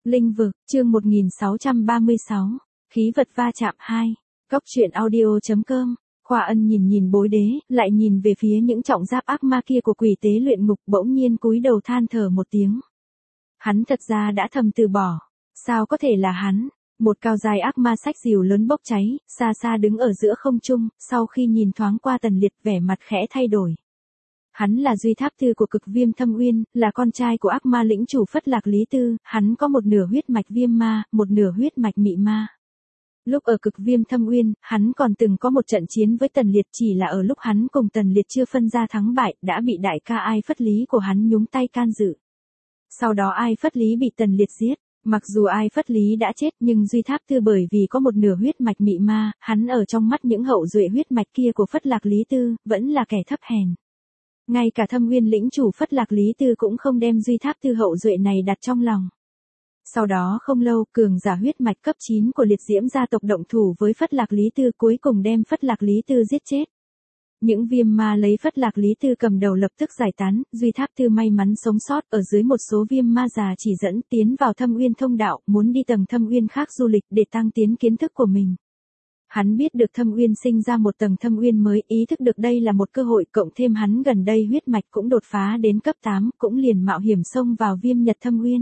Linh vực, chương 1636, khí vật va chạm 2, Cóc truyện audio.com. Khoa Ân nhìn bối đế, lại nhìn về phía những trọng giáp ác ma kia của quỷ tế luyện ngục, bỗng nhiên cúi đầu than thở một tiếng. Hắn thật ra đã thầm từ bỏ. Sao có thể là hắn? Một cao dài ác ma xách rìu lớn bốc cháy, xa xa đứng ở giữa không trung, sau khi nhìn thoáng qua Tần Liệt, vẻ mặt khẽ thay đổi. Hắn là Duy Tháp Tư của Cực Viêm Thâm Uyên, là con trai của ác ma lĩnh chủ Phất Lạc Lý Tư, hắn có một nửa huyết mạch viêm ma, một nửa huyết mạch mị ma. Lúc ở Cực Viêm Thâm Uyên, hắn còn từng có một trận chiến với Tần Liệt, chỉ là ở lúc hắn cùng Tần Liệt chưa phân ra thắng bại, đã bị đại ca Ai Phất Lý của hắn nhúng tay can dự. Sau đó Ai Phất Lý bị Tần Liệt giết. Mặc dù Ai Phất Lý đã chết, nhưng Duy Tháp Tư bởi vì có một nửa huyết mạch mị ma, hắn ở trong mắt những hậu duệ huyết mạch kia của Phất Lạc Lý Tư, vẫn là kẻ thấp hèn. Ngay cả Thâm Uyên lĩnh chủ Phất Lạc Lý Tư cũng không đem Duy Tháp Tư hậu duệ này đặt trong lòng. Sau đó không lâu, cường giả huyết mạch cấp 9 của liệt diễm gia tộc động thủ với Phất Lạc Lý Tư, cuối cùng đem Phất Lạc Lý Tư giết chết. Những viêm ma lấy Phất Lạc Lý Tư cầm đầu lập tức giải tán, Duy Tháp Tư may mắn sống sót, ở dưới một số viêm ma già chỉ dẫn tiến vào Thâm Uyên thông đạo, muốn đi tầng Thâm Uyên khác du lịch để tăng tiến kiến thức của mình. Hắn biết được Thâm Uyên sinh ra một tầng Thâm Uyên mới, ý thức được đây là một cơ hội, cộng thêm hắn gần đây huyết mạch cũng đột phá đến cấp 8, cũng liền mạo hiểm xông vào Viêm Nhật Thâm Uyên.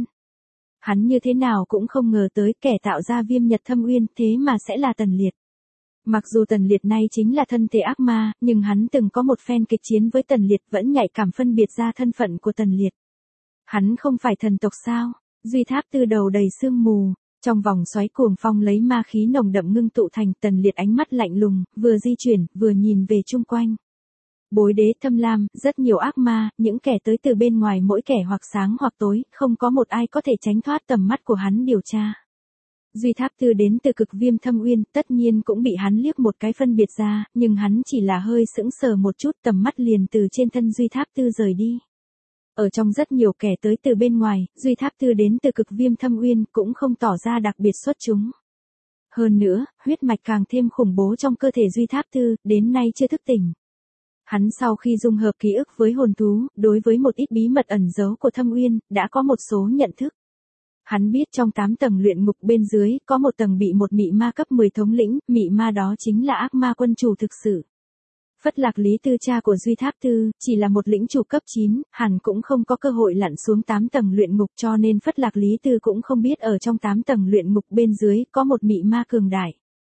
Hắn như thế nào cũng không ngờ tới kẻ tạo ra Viêm Nhật Thâm Uyên thế mà sẽ là Tần Liệt. Mặc dù Tần Liệt nay chính là thân thể ác ma, nhưng hắn từng có một phen kịch chiến với Tần Liệt, vẫn nhạy cảm phân biệt ra thân phận của Tần Liệt. Hắn không phải thần tộc sao? Duy Tháp Tư đầu đầy sương mù, trong vòng xoáy cuồng phong lấy ma khí nồng đậm ngưng tụ thành. Tần Liệt ánh mắt lạnh lùng, vừa di chuyển, vừa nhìn về chung quanh. Bối đế Thâm Lam, rất nhiều ác ma, những kẻ tới từ bên ngoài, mỗi kẻ hoặc sáng hoặc tối, không có một ai có thể tránh thoát tầm mắt của hắn điều tra. Duy Tháp Tư đến từ Cực Viêm Thâm Uyên, tất nhiên cũng bị hắn liếc một cái phân biệt ra, nhưng hắn chỉ là hơi sững sờ một chút, tầm mắt liền từ trên thân Duy Tháp Tư rời đi. Ở trong rất nhiều kẻ tới từ bên ngoài, Duy Tháp Tư đến từ Cực Viêm Thâm Uyên cũng không tỏ ra đặc biệt xuất chúng. Hơn nữa, huyết mạch càng thêm khủng bố trong cơ thể Duy Tháp Tư, đến nay chưa thức tỉnh. Hắn sau khi dung hợp ký ức với hồn thú, đối với một ít bí mật ẩn giấu của Thâm Uyên, đã có một số nhận thức. Hắn biết trong 8 tầng luyện ngục bên dưới, có một tầng bị một mị ma cấp 10 thống lĩnh, mị ma đó chính là ác ma quân chủ thực sự. Phất Lạc Lý Tư cha của Duy Tháp Tư, chỉ là một lĩnh chủ cấp 9, hẳn cũng không có cơ hội lặn xuống 8 tầng luyện ngục, cho nên Phất Lạc Lý Tư cũng không biết ở trong 8 tầng luyện ngục bên dưới, có một mị ma cường đại.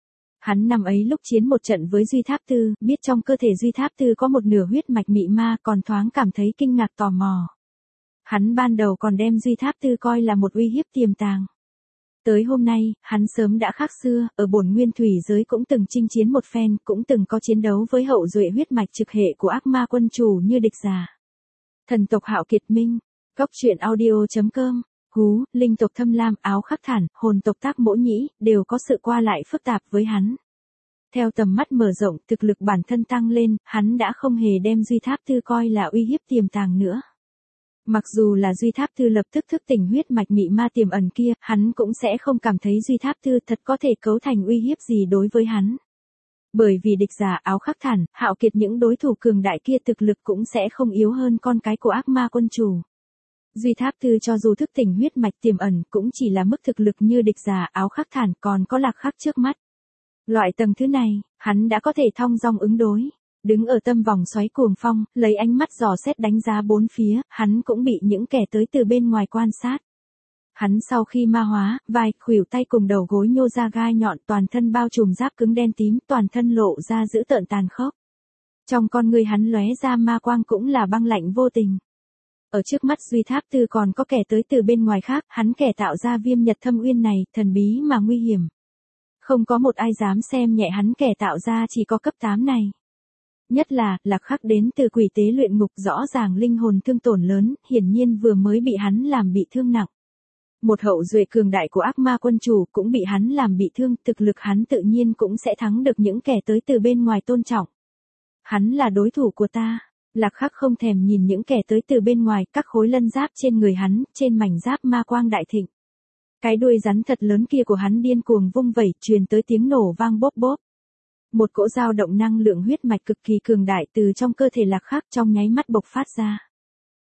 Hắn năm ấy lúc chiến một trận với Duy Tháp Tư, biết trong cơ thể Duy Tháp Tư có một nửa huyết mạch mị ma, còn thoáng cảm thấy kinh ngạc tò mò. Hắn ban đầu còn đem Duy Tháp Tư coi là một uy hiếp tiềm tàng. Tới hôm nay, hắn sớm đã khác xưa, ở bổn nguyên thủy giới cũng từng chinh chiến một phen, cũng từng có chiến đấu với hậu duệ huyết mạch trực hệ của ác ma quân chủ như địch giả. Thần tộc Hạo Kiệt Minh, Cóc truyện audio.com, Hú, linh tộc Thâm Lam, Áo Khắc Thản, hồn tộc Tác Mỗ Nhĩ, đều có sự qua lại phức tạp với hắn. Theo tầm mắt mở rộng, thực lực bản thân tăng lên, hắn đã không hề đem Duy Tháp Tư coi là uy hiếp tiềm tàng nữa. Mặc dù là Duy Tháp Tư lập tức thức tỉnh huyết mạch mị ma tiềm ẩn kia, hắn cũng sẽ không cảm thấy Duy Tháp Tư thật có thể cấu thành uy hiếp gì đối với hắn. Bởi vì địch giả Áo Khắc Thản, Hạo Kiệt những đối thủ cường đại kia thực lực cũng sẽ không yếu hơn con cái của ác ma quân chủ. Duy Tháp Tư cho dù thức tỉnh huyết mạch tiềm ẩn cũng chỉ là mức thực lực như địch giả Áo Khắc Thản, còn có Lạc Khắc trước mắt. Loại tầng thứ này, hắn đã có thể thong dong ứng đối. Đứng ở tâm vòng xoáy cuồng phong, lấy ánh mắt dò xét đánh giá bốn phía, hắn cũng bị những kẻ tới từ bên ngoài quan sát. Hắn sau khi ma hóa, vai, khuỷu tay cùng đầu gối nhô ra gai nhọn, toàn thân bao trùm giáp cứng đen tím, toàn thân lộ ra dữ tợn tàn khốc. Trong con người hắn lóe ra ma quang cũng là băng lạnh vô tình. Ở trước mắt Duy Tháp Tư còn có kẻ tới từ bên ngoài khác, hắn kẻ tạo ra Viêm Nhật Thâm Uyên này, thần bí mà nguy hiểm. Không có một ai dám xem nhẹ hắn kẻ tạo ra chỉ có cấp 8 này. Nhất là, Lạc Khắc đến từ quỷ tế luyện ngục, rõ ràng linh hồn thương tổn lớn, hiển nhiên vừa mới bị hắn làm bị thương nặng. Một hậu duệ cường đại của ác ma quân chủ cũng bị hắn làm bị thương, thực lực hắn tự nhiên cũng sẽ thắng được những kẻ tới từ bên ngoài tôn trọng. Hắn là đối thủ của ta. Lạc Khắc không thèm nhìn những kẻ tới từ bên ngoài, các khối lân giáp trên người hắn, trên mảnh giáp ma quang đại thịnh. Cái đuôi rắn thật lớn kia của hắn điên cuồng vung vẩy, truyền tới tiếng nổ vang bốp bốp. Một cỗ dao động năng lượng huyết mạch cực kỳ cường đại từ trong cơ thể Lạc Khắc trong nháy mắt bộc phát ra.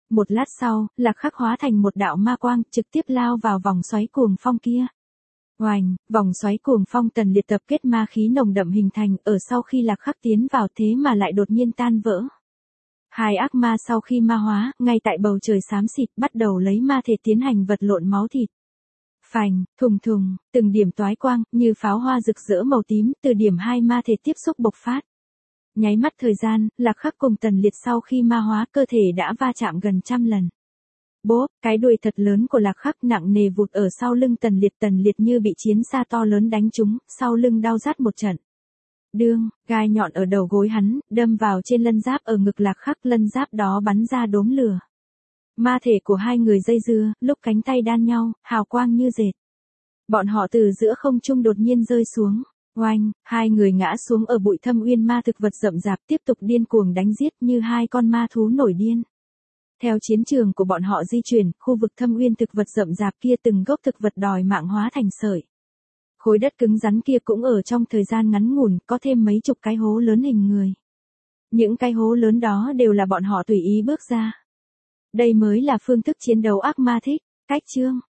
Một lát sau, Lạc Khắc hóa thành một đạo ma quang, trực tiếp lao vào vòng xoáy cuồng phong kia. Oành, vòng xoáy cuồng phong Tần Liệt tập kết ma khí nồng đậm hình thành, ở sau khi Lạc Khắc tiến vào thế mà lại đột nhiên tan vỡ. Hai ác ma sau khi ma hóa, ngay tại bầu trời xám xịt bắt đầu lấy ma thể tiến hành vật lộn máu thịt. Phành, thùng thùng, từng điểm toái quang, như pháo hoa rực rỡ màu tím, từ điểm hai ma thể tiếp xúc bộc phát. Nháy mắt thời gian, Lạc Khắc cùng Tần Liệt sau khi ma hóa cơ thể đã va chạm gần 100 lần. Bốp, cái đuôi thật lớn của Lạc Khắc nặng nề vụt ở sau lưng Tần Liệt như bị chiến xa to lớn đánh trúng, sau lưng đau rát một trận. Đương, gai nhọn ở đầu gối hắn, đâm vào trên lân giáp ở ngực Lạc Khắc, lân giáp đó bắn ra đốm lửa. Ma thể của hai người dây dưa, lúc cánh tay đan nhau, hào quang như dệt. Bọn họ từ giữa không trung đột nhiên rơi xuống. Oanh, hai người ngã xuống ở bụi thâm uyên ma thực vật rậm rạp tiếp tục điên cuồng đánh giết như hai con ma thú nổi điên. Theo chiến trường của bọn họ di chuyển, khu vực thâm uyên thực vật rậm rạp kia từng gốc thực vật đòi mạng hóa thành sợi. Khối đất cứng rắn kia cũng ở trong thời gian ngắn ngủn có thêm mấy chục cái hố lớn hình người. Những cái hố lớn đó đều là bọn họ tùy ý bước ra. Đây mới là phương thức chiến đấu ác ma thích. Cách chương